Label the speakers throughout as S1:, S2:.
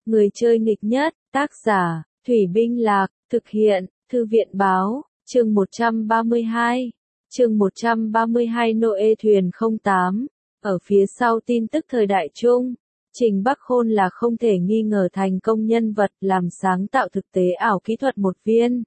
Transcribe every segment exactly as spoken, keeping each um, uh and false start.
S1: Người chơi nghịch nhất, tác giả, Thủy Binh Lạc, thực hiện, Thư viện Báo, chương một trăm ba mươi hai. Chương một trăm ba mươi hai Noe thuyền không tám. Ở phía sau tin tức thời đại chung, Trình Bắc Khôn là không thể nghi ngờ thành công nhân vật làm sáng tạo thực tế ảo kỹ thuật một viên.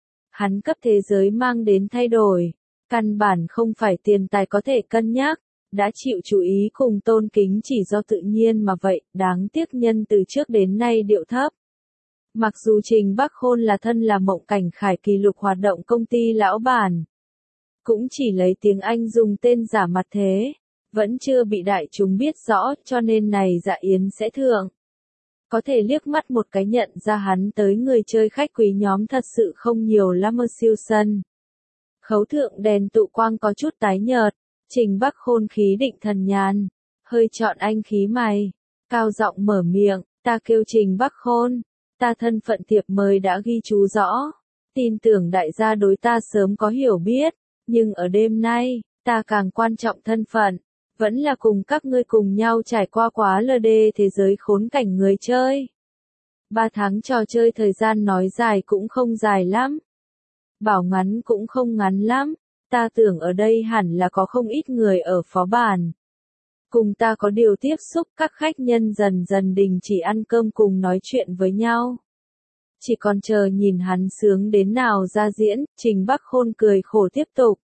S1: Hắn cấp thế giới mang đến thay đổi, căn bản không phải tiền tài có thể cân nhắc, đã chịu chú ý cùng tôn kính chỉ do tự nhiên mà vậy, đáng tiếc nhân từ trước đến nay điệu thấp. Mặc dù Trình Bắc Khôn là thân là Mộng Cảnh Khải kỷ lục hoạt động công ty lão bản, cũng chỉ lấy tiếng Anh dùng tên giả mặt thế, vẫn chưa bị đại chúng biết rõ, cho nên này Dạ Yến sẽ thượng. Có thể liếc mắt một cái nhận ra hắn tới người chơi khách quý nhóm thật sự không nhiều lắm. Siêu sân khấu thượng đèn tụ quang có chút tái nhợt, Trình Bắc Khôn khí định thần nhàn, hơi chọn anh khí mày, cao giọng mở miệng, ta kêu Trình Bắc Khôn, ta thân phận thiệp mời đã ghi chú rõ, tin tưởng đại gia đối ta sớm có hiểu biết, nhưng ở đêm nay, ta càng quan trọng thân phận, vẫn là cùng các ngươi cùng nhau trải qua quá lờ đê thế giới khốn cảnh người chơi. Ba tháng trò chơi thời gian nói dài cũng không dài lắm, bảo ngắn cũng không ngắn lắm, ta tưởng ở đây hẳn là có không ít người ở phó bản. Cùng ta có điều tiếp xúc, các khách nhân dần dần đình chỉ ăn cơm cùng nói chuyện với nhau. Chỉ còn chờ nhìn hắn sướng đến nào ra diễn, Trình Bắc Khôn cười khổ tiếp tục.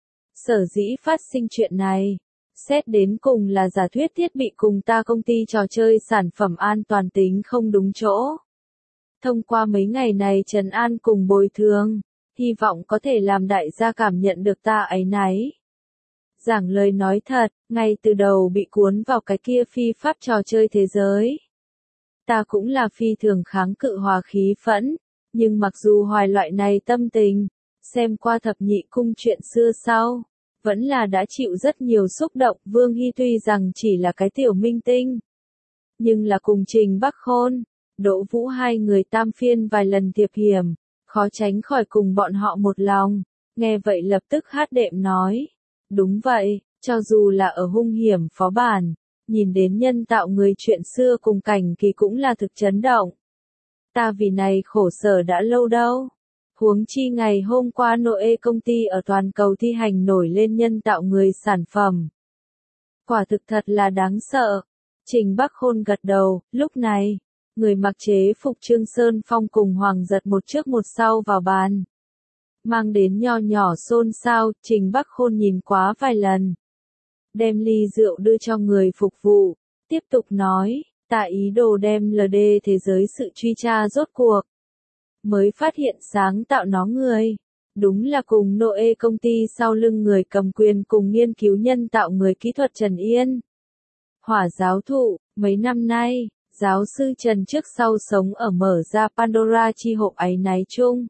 S1: Sở dĩ phát sinh chuyện này, xét đến cùng là giả thuyết thiết bị cùng ta công ty trò chơi sản phẩm an toàn tính không đúng chỗ. Thông qua mấy ngày này trấn an cùng bồi thường, hy vọng có thể làm đại gia cảm nhận được ta áy náy. Giảng lời nói thật, ngay từ đầu bị cuốn vào cái kia phi pháp trò chơi thế giới. Ta cũng là phi thường kháng cự hòa khí phẫn, nhưng mặc dù hoài loại này tâm tình, xem qua thập nhị cung chuyện xưa sau, vẫn là đã chịu rất nhiều xúc động. Vương Hy tuy rằng chỉ là cái tiểu minh tinh, nhưng là cùng Trình Bắc Khôn, Đỗ Vũ hai người tam phiên vài lần thiệp hiểm, khó tránh khỏi cùng bọn họ một lòng. Nghe vậy lập tức hát đệm nói, đúng vậy, cho dù là ở hung hiểm phó bản, nhìn đến nhân tạo người chuyện xưa cùng cảnh kỳ cũng là thực chấn động. Ta vì này khổ sở đã lâu đâu. Huống chi ngày hôm qua Noe công ty ở toàn cầu thi hành nổi lên nhân tạo người sản phẩm. Quả thực thật là đáng sợ. Trình Bắc Khôn gật đầu, lúc này, người mặc chế phục Trương Sơn Phong cùng Hoàng Giật một trước một sau vào bàn. Mang đến nho nhỏ xôn xao, Trình Bắc Khôn nhìn quá vài lần. Đem ly rượu đưa cho người phục vụ, tiếp tục nói, ta ý đồ đem lờ đê thế giới sự truy tra rốt cuộc. Mới phát hiện sáng tạo nó người, đúng là cùng Noe công ty sau lưng người cầm quyền cùng nghiên cứu nhân tạo người kỹ thuật Trần Yên. Hỏa giáo thụ, mấy năm nay, giáo sư Trần trước sau sống ở mở ra Pandora chi hộp áy náy chung.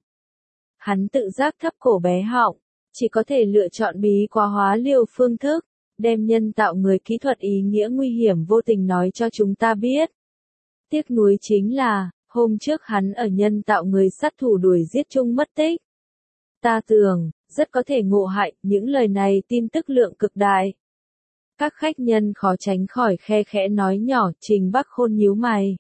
S1: Hắn tự giác thấp cổ bé họng, chỉ có thể lựa chọn bí quá hóa liều phương thức, đem nhân tạo người kỹ thuật ý nghĩa nguy hiểm vô tình nói cho chúng ta biết. Tiếc nuối chính là, hôm trước hắn ở nhân tạo người sát thủ đuổi giết chung mất tích. Ta tưởng, rất có thể ngộ hại, những lời này tin tức lượng cực đại. Các khách nhân khó tránh khỏi khe khẽ nói nhỏ. Trình Bắc Khôn nhíu mày.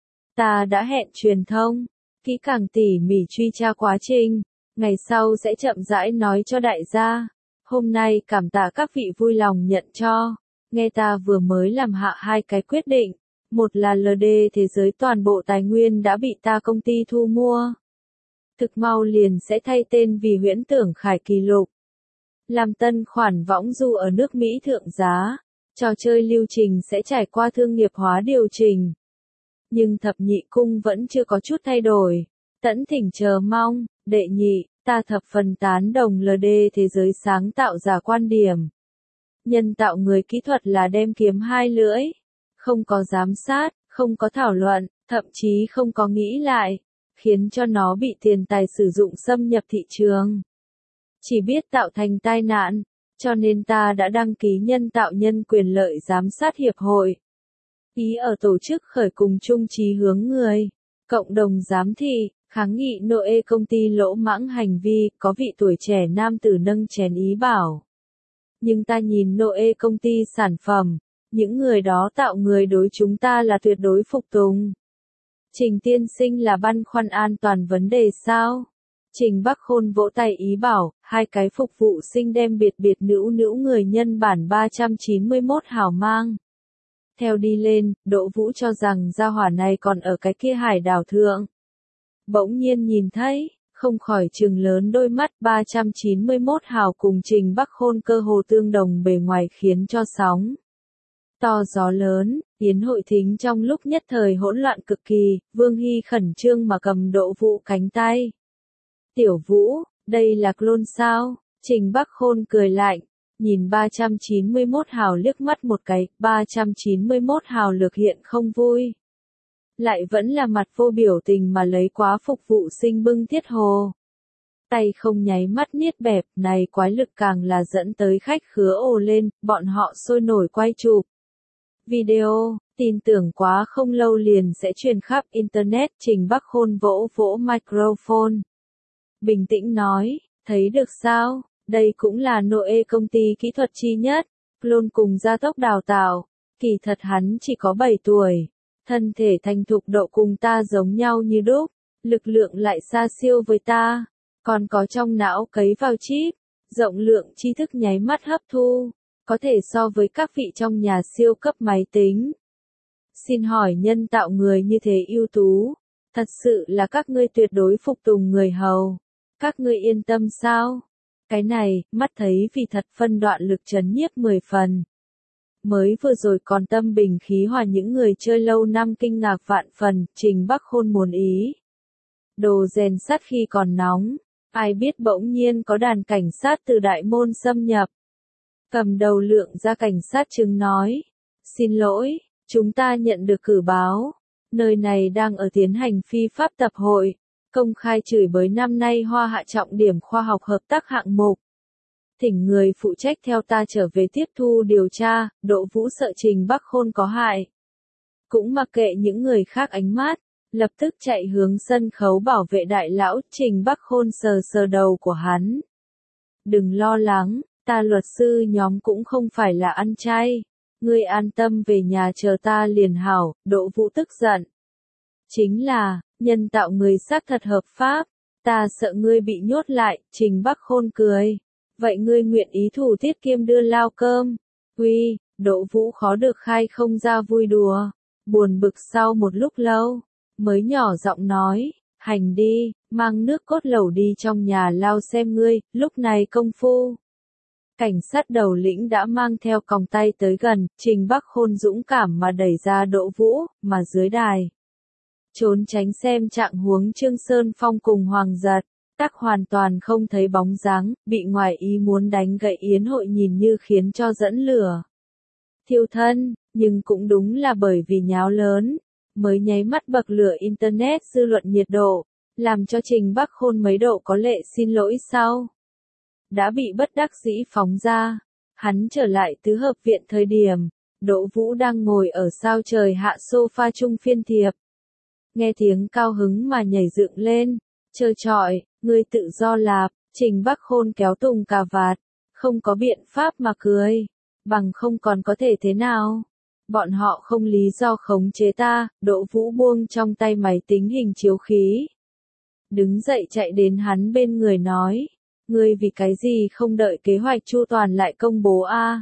S1: Ta đã hẹn truyền thông, kỹ càng tỉ mỉ truy tra quá trình, ngày sau sẽ chậm rãi nói cho đại gia. Hôm nay cảm tạ các vị vui lòng nhận cho, nghe ta vừa mới làm hạ hai cái quyết định. Một là lờ đê thế giới toàn bộ tài nguyên đã bị ta công ty thu mua. Thực mau liền sẽ thay tên vì Huyễn Tưởng Khải kỷ lục. Làm tân khoản võng du ở nước Mỹ thượng giá, trò chơi lưu trình sẽ trải qua thương nghiệp hóa điều chỉnh. Nhưng thập nhị cung vẫn chưa có chút thay đổi. Tẫn thỉnh chờ mong, đệ nhị, ta thập phần tán đồng lờ đê thế giới sáng tạo giả quan điểm. Nhân tạo người kỹ thuật là đem kiếm hai lưỡi. Không có giám sát, không có thảo luận, thậm chí không có nghĩ lại, khiến cho nó bị tiền tài sử dụng xâm nhập thị trường. Chỉ biết tạo thành tai nạn, cho nên ta đã đăng ký nhân tạo nhân quyền lợi giám sát hiệp hội. Ý ở tổ chức khởi cùng chung chí hướng người, cộng đồng giám thị, kháng nghị Noe công ty lỗ mãng hành vi, có vị tuổi trẻ nam tử nâng chén ý bảo. Nhưng ta nhìn Noe công ty sản phẩm, những người đó tạo người đối chúng ta là tuyệt đối phục tùng. Trình tiên sinh là băn khoăn an toàn vấn đề sao? Trình Bắc Khôn vỗ tay ý bảo, hai cái phục vụ sinh đem biệt biệt nữ nữ người nhân bản ba trăm chín mươi mốt hào mang. Theo đi lên, Đỗ Vũ cho rằng gia hỏa này còn ở cái kia hải đảo thượng. Bỗng nhiên nhìn thấy, không khỏi trừng lớn đôi mắt ba trăm chín mươi mốt hào cùng Trình Bắc Khôn cơ hồ tương đồng bề ngoài khiến cho sóng. To gió lớn, yến hội thính trong lúc nhất thời hỗn loạn cực kỳ, Vương Hy khẩn trương mà cầm Đỗ Vũ cánh tay. Tiểu Vũ, đây là clone sao? Trình Bắc Khôn cười lạnh, nhìn ba trăm chín mươi mốt hào liếc mắt một cái, ba trăm chín mươi mốt hào lược hiện không vui. Lại vẫn là mặt vô biểu tình mà lấy quá phục vụ sinh bưng thiết hồ. Tay không nháy mắt niết bẹp, này quái lực càng là dẫn tới khách khứa ồ lên, bọn họ sôi nổi quay chụp video, tin tưởng quá không lâu liền sẽ truyền khắp Internet. Trình Bắc Khôn vỗ vỗ microphone. Bình tĩnh nói, thấy được sao, đây cũng là Noe công ty kỹ thuật chi nhất, clone cùng gia tốc đào tạo, kỳ thật hắn chỉ có bảy tuổi, thân thể thành thục độ cùng ta giống nhau như đúc, lực lượng lại xa siêu với ta, còn có trong não cấy vào chip, rộng lượng tri thức nháy mắt hấp thu, có thể so với các vị trong nhà siêu cấp máy tính. Xin hỏi nhân tạo người như thế ưu tú, thật sự là các ngươi tuyệt đối phục tùng người hầu. Các ngươi yên tâm sao? Cái này, mắt thấy vì thật phân đoạn lực trấn nhiếp mười phần. Mới vừa rồi còn tâm bình khí hòa những người chơi lâu năm kinh ngạc vạn phần, Trình Bắc Khôn muốn ý. Đồ rèn sắt khi còn nóng, ai biết bỗng nhiên có đàn cảnh sát từ đại môn xâm nhập. Cầm đầu lượng ra cảnh sát chứng nói, xin lỗi, chúng ta nhận được cử báo, nơi này đang ở tiến hành phi pháp tập hội. Công khai chửi bới năm nay Hoa Hạ trọng điểm khoa học hợp tác hạng mục. Thỉnh người phụ trách theo ta trở về tiếp thu điều tra. Đỗ Vũ sợ Trình Bắc Khôn có hại. Cũng mặc kệ những người khác ánh mắt, lập tức chạy hướng sân khấu bảo vệ đại lão. Trình Bắc Khôn sờ sờ đầu của hắn. Đừng lo lắng, ta luật sư nhóm cũng không phải là ăn chay. Ngươi an tâm về nhà chờ ta liền hảo. Đỗ Vũ tức giận. Chính là, nhân tạo người xác thật hợp pháp, ta sợ ngươi bị nhốt lại. Trình Bắc Khôn cười, vậy ngươi nguyện ý thủ tiết kiêm đưa lao cơm? Uy, Đỗ Vũ khó được khai không ra vui đùa, buồn bực sau một lúc lâu, mới nhỏ giọng nói, hành đi, mang nước cốt lẩu đi trong nhà lao xem ngươi. Lúc này công phu, cảnh sát đầu lĩnh đã mang theo còng tay tới gần, Trình Bắc Khôn dũng cảm mà đẩy ra Đỗ Vũ, mà dưới đài. Trốn tránh xem trạng huống Trương Sơn Phong cùng Hoàng Giật, tắc hoàn toàn không thấy bóng dáng, bị ngoài ý muốn đánh gậy yến hội nhìn như khiến cho dẫn lửa. Thiêu thân, nhưng cũng đúng là bởi vì nháo lớn, mới nháy mắt bậc lửa Internet dư luận nhiệt độ, làm cho Trình Bắc Khôn mấy độ có lệ xin lỗi sau. Đã bị bất đắc dĩ phóng ra, hắn trở lại tứ hợp viện thời điểm, Đỗ Vũ đang ngồi ở sao trời hạ sofa chung phiên thiệp. Nghe tiếng cao hứng mà nhảy dựng lên, trơ trọi, ngươi tự do lạp. Trình Bắc Khôn kéo tùng cà vạt, không có biện pháp mà cười, bằng không còn có thể thế nào. Bọn họ không lý do khống chế ta. Đỗ Vũ buông trong tay máy tính hình chiếu khí. Đứng dậy chạy đến hắn bên người nói, ngươi vì cái gì không đợi kế hoạch chu toàn lại công bố a?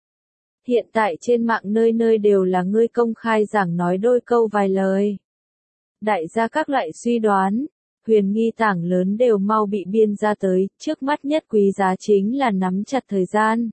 S1: Hiện tại trên mạng nơi nơi đều là ngươi công khai giảng nói đôi câu vài lời. Đại gia các loại suy đoán, huyền nghi tảng lớn đều mau bị biên ra tới, trước mắt nhất quý giá chính là nắm chặt thời gian.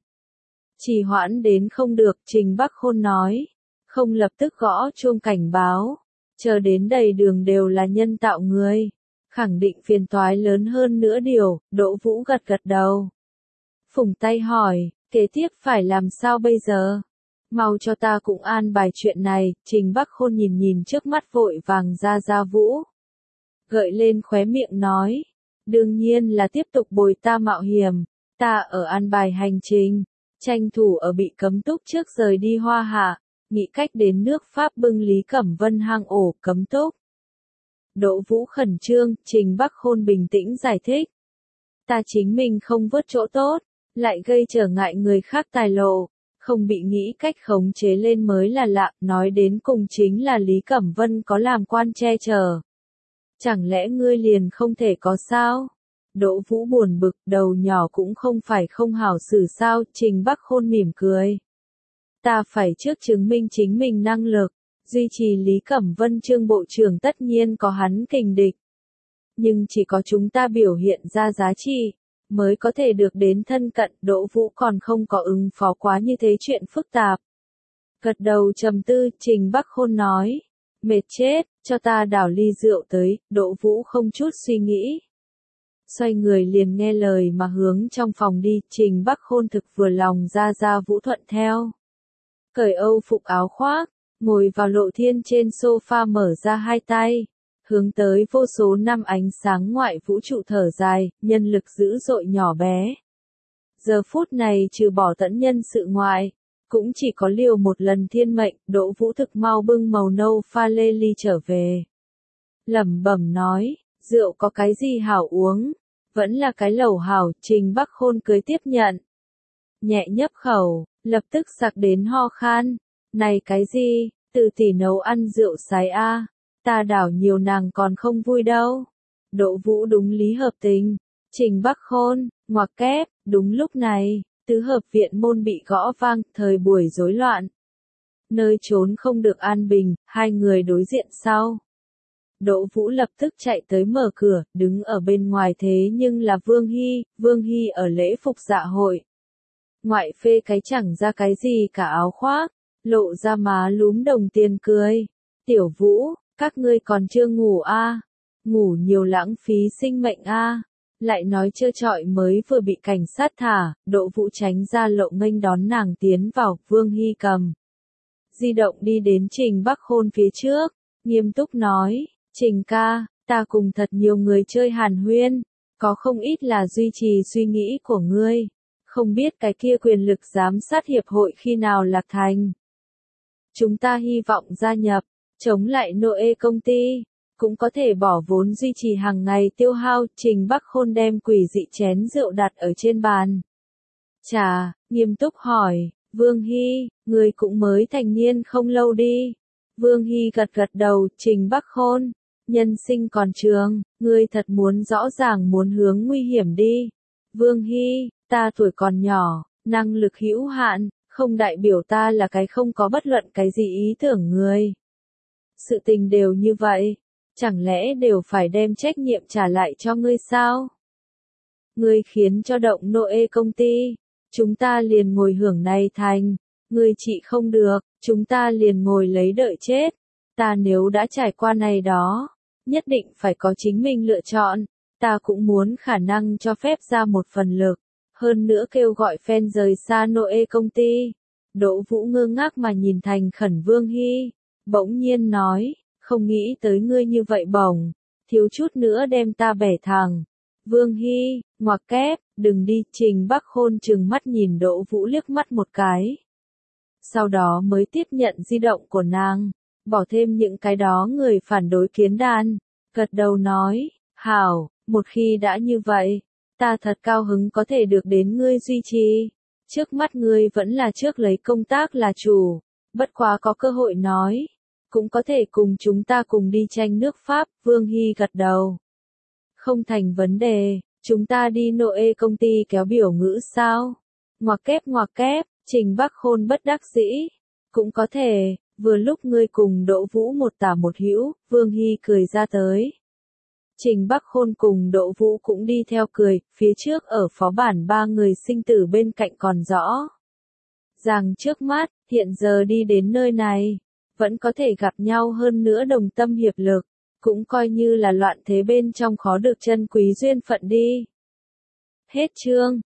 S1: Trì hoãn đến không được, Trình Bắc Khôn nói, không lập tức gõ chuông cảnh báo, chờ đến đầy đường đều là nhân tạo người, khẳng định phiền toái lớn hơn nữa điều. Đỗ Vũ gật gật đầu. Phùng tay hỏi, kế tiếp phải làm sao bây giờ? Mau cho ta cũng an bài chuyện này. Trình Bắc Khôn nhìn nhìn trước mắt vội vàng ra Gia Vũ. Gợi lên khóe miệng nói, đương nhiên là tiếp tục bồi ta mạo hiểm, ta ở an bài hành trình, tranh thủ ở bị cấm túc trước rời đi Hoa Hạ, nghĩ cách đến nước Pháp bưng Lý Cẩm Vân hang ổ cấm túc. Đỗ Vũ khẩn trương, Trình Bắc Khôn bình tĩnh giải thích. Ta chính mình không vớt chỗ tốt, lại gây trở ngại người khác tài lộ, không bị nghĩ cách khống chế lên mới là lạ, nói đến cùng chính là Lý Cẩm Vân có làm quan che chở. Chẳng lẽ ngươi liền không thể có sao? Đỗ Vũ buồn bực, đầu nhỏ cũng không phải không hảo xử sao, Trình Bắc Khôn mỉm cười. Ta phải trước chứng minh chính mình năng lực, duy trì Lý Cẩm Vân Trương Bộ trưởng tất nhiên có hắn kình địch. Nhưng chỉ có chúng ta biểu hiện ra giá trị, mới có thể được đến thân cận. Đỗ Vũ còn không có ứng phó quá như thế chuyện phức tạp. Gật đầu trầm tư, Trình Bắc Khôn nói, mệt chết, cho ta đảo ly rượu tới. Đỗ Vũ không chút suy nghĩ, xoay người liền nghe lời mà hướng trong phòng đi. Trình Bắc Khôn thực vừa lòng, ra ra Vũ thuận theo. Cởi âu phục áo khoác, ngồi vào lộ thiên trên sofa, mở ra hai tay, hướng tới vô số năm ánh sáng ngoại vũ trụ thở dài, nhân lực dữ dội nhỏ bé. Giờ phút này trừ bỏ tẫn nhân sự ngoại, cũng chỉ có liều một lần thiên mệnh. Đỗ Vũ thực mau bưng màu nâu pha lê ly trở về. Lẩm bẩm nói, rượu có cái gì hảo uống, vẫn là cái lẩu hảo. Trình Bắc Khôn cười tiếp nhận. Nhẹ nhấp khẩu, lập tức sặc đến ho khan. Này cái gì, tự tỷ nấu ăn rượu sái a, ta đảo nhiều nàng còn không vui đâu. Đỗ Vũ đúng lý hợp tình. Trình Bắc Khôn, ngoặc kép, đúng lúc này, tứ hợp viện môn bị gõ vang, thời buổi rối loạn. Nơi trốn không được an bình, hai người đối diện sau. Đỗ Vũ lập tức chạy tới mở cửa, đứng ở bên ngoài thế nhưng là Vương Hy. Vương Hy ở lễ phục dạ hội. Ngoại phê cái chẳng ra cái gì cả áo khoác, lộ ra má lúm đồng tiền cười. Tiểu Vũ, các ngươi còn chưa ngủ a? À? Ngủ nhiều lãng phí sinh mệnh a. À? Lại nói trơ trọi mới vừa bị cảnh sát thả. Đỗ Vũ tránh ra lộ nghênh đón nàng tiến vào. Vương Hy cầm di động đi đến Trình Bắc Khôn phía trước, nghiêm túc nói, Trình ca, ta cùng thật nhiều người chơi hàn huyên, có không ít là duy trì suy nghĩ của ngươi. Không biết cái kia quyền lực giám sát hiệp hội khi nào lạc thành. Chúng ta hy vọng gia nhập, chống lại Noe công ty, cũng có thể bỏ vốn duy trì hàng ngày tiêu hao. Trình Bắc Khôn đem quỷ dị chén rượu đặt ở trên bàn. Chà, nghiêm túc hỏi, Vương Hy, người cũng mới thành niên không lâu đi. Vương Hy gật gật đầu. Trình Bắc Khôn, nhân sinh còn trường, ngươi thật muốn rõ ràng muốn hướng nguy hiểm đi. Vương Hy, ta tuổi còn nhỏ, năng lực hữu hạn, không đại biểu ta là cái không có bất luận cái gì ý tưởng người. Sự tình đều như vậy, chẳng lẽ đều phải đem trách nhiệm trả lại cho ngươi sao? Ngươi khiến cho động Noe công ty, chúng ta liền ngồi hưởng này thành, ngươi trị không được, chúng ta liền ngồi lấy đợi chết. Ta nếu đã trải qua này đó, nhất định phải có chính mình lựa chọn, ta cũng muốn khả năng cho phép ra một phần lực, hơn nữa kêu gọi fan rời xa Noe công ty. Đỗ Vũ ngơ ngác mà nhìn thành khẩn Vương Hy, bỗng nhiên nói, không nghĩ tới ngươi như vậy bổng, thiếu chút nữa đem ta bẻ thẳng. Vương Hy, ngoặc kép, đừng đi. Trình Bắc Khôn trừng mắt nhìn Đỗ Vũ liếc mắt một cái. Sau đó mới tiếp nhận di động của nàng, bỏ thêm những cái đó người phản đối kiến đàn, gật đầu nói, hảo, một khi đã như vậy, ta thật cao hứng có thể được đến ngươi duy trì. Trước mắt ngươi vẫn là trước lấy công tác là chủ, bất quá có cơ hội nói, cũng có thể cùng chúng ta cùng đi tranh nước Pháp. Vương Hy gật đầu. Không thành vấn đề, chúng ta đi Noe công ty kéo biểu ngữ sao? Ngoặc kép ngoặc kép, Trình Bắc Khôn bất đắc dĩ. Cũng có thể, vừa lúc ngươi cùng Đỗ Vũ một tả một hữu. Vương Hy cười ra tới. Trình Bắc Khôn cùng Đỗ Vũ cũng đi theo cười, phía trước ở phó bản ba người sinh tử bên cạnh còn rõ ràng trước mắt, hiện giờ đi đến nơi này, vẫn có thể gặp nhau, hơn nữa đồng tâm hiệp lực, cũng coi như là loạn thế bên trong khó được chân quý duyên phận đi. Hết chương.